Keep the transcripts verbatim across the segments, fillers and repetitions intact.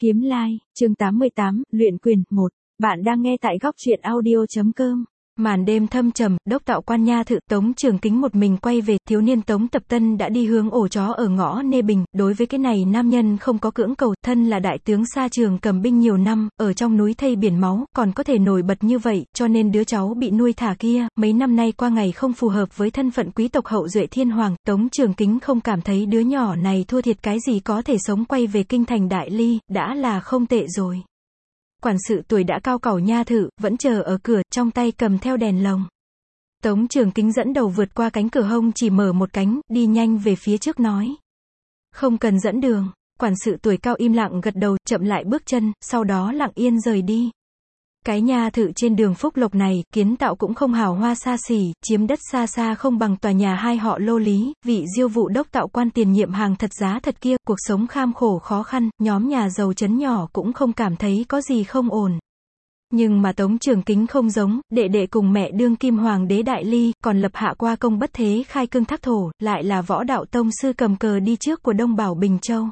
Kiếm Lai, chương tám mươi tám, luyện quyền, một. Bạn đang nghe tại góc truyện audio chấm com. Màn đêm thâm trầm, đốc tạo quan nha thự Tống Trường Kính một mình quay về, thiếu niên Tống Tập Tân đã đi hướng ổ chó ở ngõ Nê Bình, đối với cái này nam nhân không có cưỡng cầu, thân là đại tướng xa trường cầm binh nhiều năm, ở trong núi thây biển máu, còn có thể nổi bật như vậy, cho nên đứa cháu bị nuôi thả kia, mấy năm nay qua ngày không phù hợp với thân phận quý tộc hậu duệ thiên hoàng, Tống Trường Kính không cảm thấy đứa nhỏ này thua thiệt cái gì có thể sống quay về kinh thành Đại Ly, đã là không tệ rồi. Quản sự tuổi đã cao cẩu nha thự, vẫn chờ ở cửa, trong tay cầm theo đèn lồng. Tống Trường Kính dẫn đầu vượt qua cánh cửa hông chỉ mở một cánh, đi nhanh về phía trước nói. Không cần dẫn đường, quản sự tuổi cao im lặng gật đầu, chậm lại bước chân, sau đó lặng yên rời đi. Cái nha thự trên đường Phúc Lộc này, kiến tạo cũng không hào hoa xa xỉ, chiếm đất xa xa không bằng tòa nhà hai họ Lô Lý, vị diêu vụ đốc tạo quan tiền nhiệm hàng thật giá thật kia, cuộc sống kham khổ khó khăn, nhóm nhà giàu chấn nhỏ cũng không cảm thấy có gì không ổn. Nhưng mà Tống Trường Kính không giống, đệ đệ cùng mẹ đương kim hoàng đế Đại Ly, còn lập hạ qua công bất thế khai cương thác thổ, lại là võ đạo tông sư cầm cờ đi trước của Đông Bảo Bình Châu.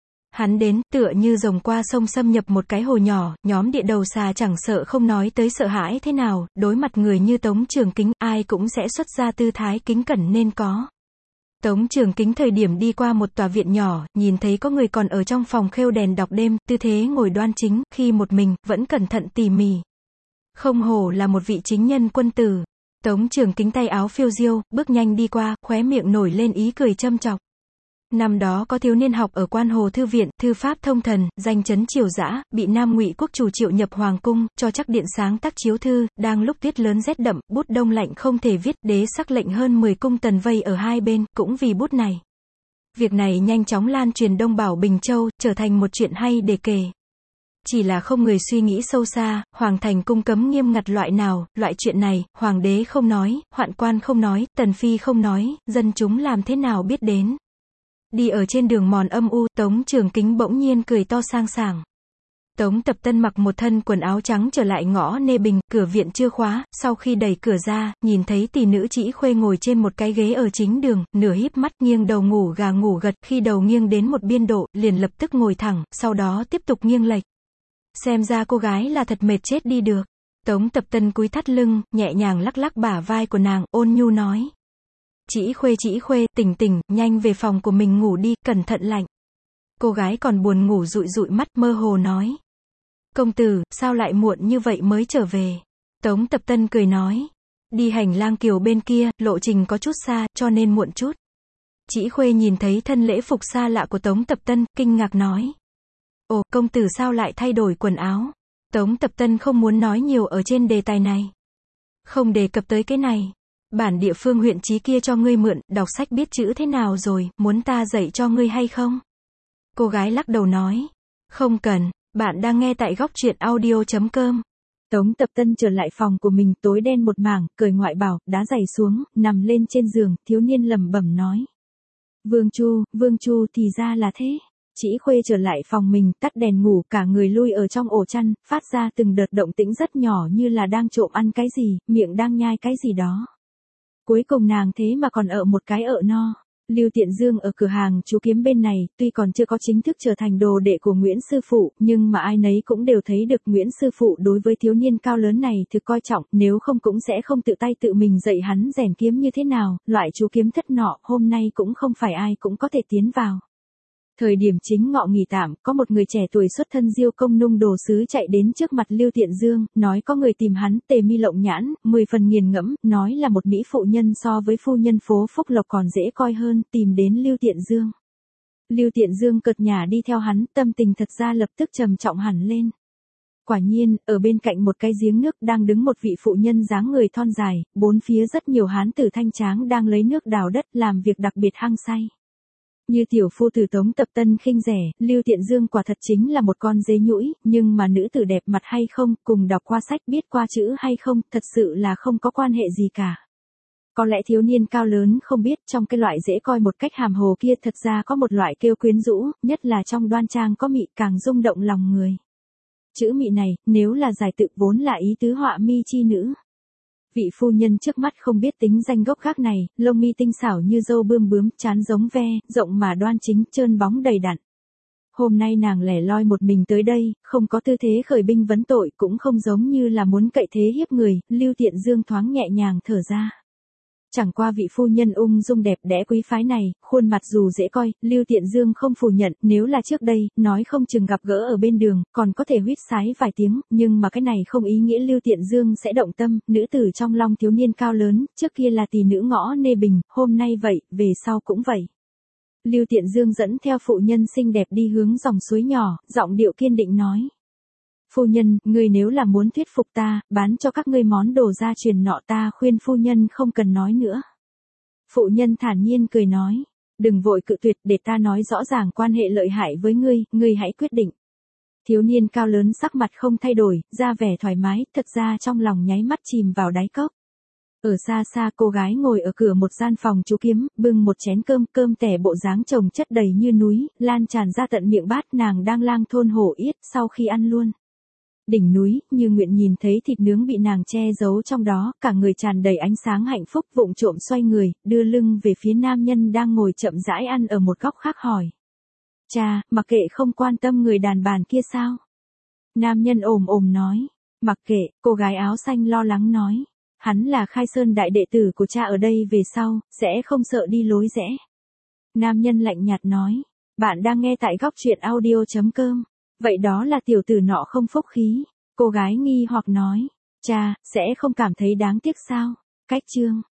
Hắn đến, tựa như rồng qua sông xâm nhập một cái hồ nhỏ, nhóm địa đầu xà chẳng sợ không nói tới sợ hãi thế nào, đối mặt người như Tống Trường Kính, ai cũng sẽ xuất ra tư thái kính cẩn nên có. Tống Trường Kính thời điểm đi qua một tòa viện nhỏ, nhìn thấy có người còn ở trong phòng khêu đèn đọc đêm, tư thế ngồi đoan chính, khi một mình, vẫn cẩn thận tỉ mỉ. Không hổ là một vị chính nhân quân tử. Tống Trường Kính tay áo phiêu diêu, bước nhanh đi qua, khóe miệng nổi lên ý cười châm chọc. Năm đó có thiếu niên học ở Quan Hồ Thư Viện, thư pháp thông thần, danh chấn triều dã, bị Nam Ngụy quốc chủ triệu nhập hoàng cung, cho chắc điện sáng tác chiếu thư, đang lúc tuyết lớn rét đậm, bút đông lạnh không thể viết, đế sắc lệnh hơn mười cung tần vây ở hai bên, cũng vì bút này. Việc này nhanh chóng lan truyền Đông Bảo Bình Châu, trở thành một chuyện hay để kể. Chỉ là không người suy nghĩ sâu xa, hoàng thành cung cấm nghiêm ngặt loại nào, loại chuyện này, hoàng đế không nói, hoạn quan không nói, tần phi không nói, dân chúng làm thế nào biết đến. Đi ở trên đường mòn âm u, Tống Trường Kính bỗng nhiên cười to sang sảng. Tống Tập Tân mặc một thân quần áo trắng trở lại ngõ Nê Bình, cửa viện chưa khóa, sau khi đẩy cửa ra, nhìn thấy tỷ nữ Trĩ Khuê ngồi trên một cái ghế ở chính đường, nửa híp mắt, nghiêng đầu ngủ gà ngủ gật, khi đầu nghiêng đến một biên độ, liền lập tức ngồi thẳng, sau đó tiếp tục nghiêng lệch. Xem ra cô gái là thật mệt chết đi được. Tống Tập Tân cúi thắt lưng, nhẹ nhàng lắc lắc bả vai của nàng, ôn nhu nói. Trĩ Khuê Trĩ Khuê, tỉnh tỉnh, nhanh về phòng của mình ngủ đi, cẩn thận lạnh. Cô gái còn buồn ngủ dụi dụi mắt, mơ hồ nói. Công tử, sao lại muộn như vậy mới trở về? Tống Tập Tân cười nói. Đi hành lang kiều bên kia, lộ trình có chút xa, cho nên muộn chút. Trĩ Khuê nhìn thấy thân lễ phục xa lạ của Tống Tập Tân, kinh ngạc nói. Ồ, công tử sao lại thay đổi quần áo? Tống Tập Tân không muốn nói nhiều ở trên đề tài này. Không đề cập tới cái này. Bản địa phương huyện trí kia cho ngươi mượn, đọc sách biết chữ thế nào rồi, muốn ta dạy cho ngươi hay không? Cô gái lắc đầu nói. Không cần, bạn đang nghe tại góc truyện audio chấm com. Tống Tập Tân trở lại phòng của mình, tối đen một mảng, cởi ngoại bào, đá giày xuống, nằm lên trên giường, thiếu niên lẩm bẩm nói. Vương Chu, Vương Chu thì ra là thế. Trĩ Khuê trở lại phòng mình, tắt đèn ngủ, cả người lui ở trong ổ chăn, phát ra từng đợt động tĩnh rất nhỏ như là đang trộm ăn cái gì, miệng đang nhai cái gì đó. Cuối cùng nàng thế mà còn ở một cái ợ no. Lưu Tiện Dương ở cửa hàng chú kiếm bên này, tuy còn chưa có chính thức trở thành đồ đệ của Nguyễn sư phụ, nhưng mà ai nấy cũng đều thấy được Nguyễn sư phụ đối với thiếu niên cao lớn này thực coi trọng, nếu không cũng sẽ không tự tay tự mình dạy hắn rèn kiếm như thế nào, loại chú kiếm thất nọ, hôm nay cũng không phải ai cũng có thể tiến vào. Thời điểm chính ngọ nghỉ tạm, có một người trẻ tuổi xuất thân Diêu công nung đồ sứ chạy đến trước mặt Lưu Tiện Dương, nói có người tìm hắn, tề mi lộng nhãn, mười phần nghiền ngẫm, nói là một mỹ phụ nhân so với phu nhân phố Phúc Lộc còn dễ coi hơn, tìm đến Lưu Tiện Dương. Lưu Tiện Dương cợt nhả đi theo hắn, tâm tình thật ra lập tức trầm trọng hẳn lên. Quả nhiên, ở bên cạnh một cái giếng nước đang đứng một vị phụ nhân dáng người thon dài, bốn phía rất nhiều hán tử thanh tráng đang lấy nước đào đất làm việc đặc biệt hăng say. Như tiểu phu tử Tống Tập Tân khinh rẻ, Lưu Tiện Dương quả thật chính là một con dế nhũi, nhưng mà nữ tử đẹp mặt hay không, cùng đọc qua sách biết qua chữ hay không, thật sự là không có quan hệ gì cả. Có lẽ thiếu niên cao lớn không biết trong cái loại dễ coi một cách hàm hồ kia thật ra có một loại kêu quyến rũ, nhất là trong đoan trang có mị càng rung động lòng người. Chữ mị này, nếu là giải tự vốn là ý tứ họa mi chi nữ. Vị phu nhân trước mắt không biết tính danh gốc gác này, lông mi tinh xảo như dâu bươm bướm, trán giống ve, rộng mà đoan chính, trơn bóng đầy đặn. Hôm nay nàng lẻ loi một mình tới đây, không có tư thế khởi binh vấn tội, cũng không giống như là muốn cậy thế hiếp người, Lưu Tiện Dương thoáng nhẹ nhàng thở ra. Chẳng qua vị phu nhân ung dung đẹp đẽ quý phái này, khuôn mặt dù dễ coi, Lưu Tiện Dương không phủ nhận, nếu là trước đây, nói không chừng gặp gỡ ở bên đường, còn có thể huýt sái vài tiếng, nhưng mà cái này không ý nghĩa Lưu Tiện Dương sẽ động tâm, nữ tử trong lòng thiếu niên cao lớn, trước kia là tỷ nữ ngõ nê bình, hôm nay vậy, về sau cũng vậy. Lưu Tiện Dương dẫn theo phụ nhân xinh đẹp đi hướng dòng suối nhỏ, giọng điệu kiên định nói. Phu nhân, ngươi nếu là muốn thuyết phục ta, bán cho các ngươi món đồ gia truyền nọ ta khuyên phu nhân không cần nói nữa. Phụ nhân thản nhiên cười nói, đừng vội cự tuyệt để ta nói rõ ràng quan hệ lợi hại với ngươi, ngươi hãy quyết định. Thiếu niên cao lớn sắc mặt không thay đổi, ra vẻ thoải mái, thật ra trong lòng nháy mắt chìm vào đáy cốc. Ở xa xa cô gái ngồi ở cửa một gian phòng chú kiếm, bưng một chén cơm, cơm tẻ bộ dáng chồng chất đầy như núi, lan tràn ra tận miệng bát, nàng đang lang thôn hổ yết, sau khi ăn luôn. Đỉnh núi, Như Nguyện nhìn thấy thịt nướng bị nàng che giấu trong đó, cả người tràn đầy ánh sáng hạnh phúc, vụng trộm xoay người, đưa lưng về phía nam nhân đang ngồi chậm rãi ăn ở một góc khác hỏi. Cha, mặc kệ không quan tâm người đàn bàn kia sao? Nam nhân ồm ồm nói. Mặc kệ, cô gái áo xanh lo lắng nói. Hắn là Khai Sơn đại đệ tử của cha ở đây về sau, sẽ không sợ đi lối rẽ. Nam nhân lạnh nhạt nói. Bạn đang nghe tại góc truyện audio chấm com. Vậy đó là tiểu tử nọ không phúc khí. Cô gái nghi hoặc nói. Cha, sẽ không cảm thấy đáng tiếc sao? Cách chương.